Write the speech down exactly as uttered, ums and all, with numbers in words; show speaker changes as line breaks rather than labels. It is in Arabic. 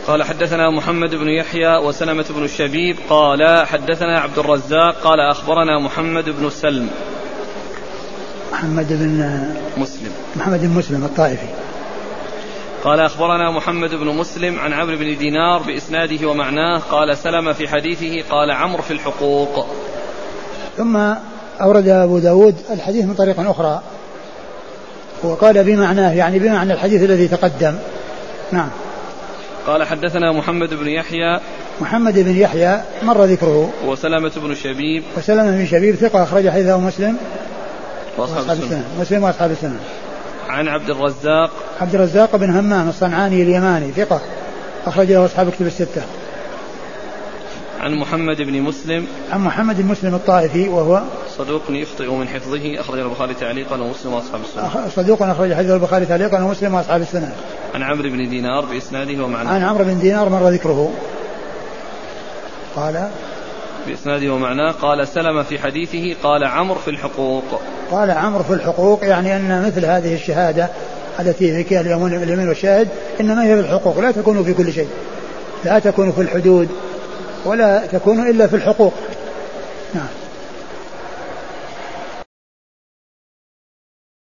قال حدثنا محمد بن يحيى وسلمة بن الشبيب قال حدثنا عبد الرزاق قال أخبرنا محمد بن سلم
محمد بن
مسلم
محمد بن مسلم الطائفي
قال أخبرنا محمد بن مسلم عن عمرو بن دينار بإسناده ومعناه قال سلم في حديثه قال عمرو في الحقوق.
ثم أورد أبو داود الحديث من طريق أخرى وقال بمعناه يعني بمعنى الحديث الذي تقدم. نعم.
قال حدثنا محمد بن يحيى
محمد بن يحيى مر ذكره
وسلمة بن شبيب
وسلمة بن شبيب ثقة أخرج حديثه مسلم
وأصحاب السنة
مسلم وأصحاب السنة.
عن عبد الرزاق
عبد الرزاق بن همام الصنعاني اليماني ثقة أخرج له أصحاب كتب الستة.
عن محمد بن مسلم
عن محمد بن مسلم الطائفي وهو
صدوق يخطئ من حفظه أخرج البخاري تعليقا ومسلم وأصحاب السنة.
صدوق أخرج حديث البخاري تعليقا ومسلم وأصحاب السنة.
عن عمرو بن دينار بإسناده ومعناه
عن عمرو بن دينار مر ذكره قال
بإسناده ومعناه قال سلم في حديثه قال عمرو في الحقوق.
قال عمرو في الحقوق يعني أن مثل هذه الشهادة التي فيها اليمين والشاهد إنما هي في الحقوق لا تكون في كل شيء لا تكون في الحدود ولا تكون إلا في الحقوق. نعم.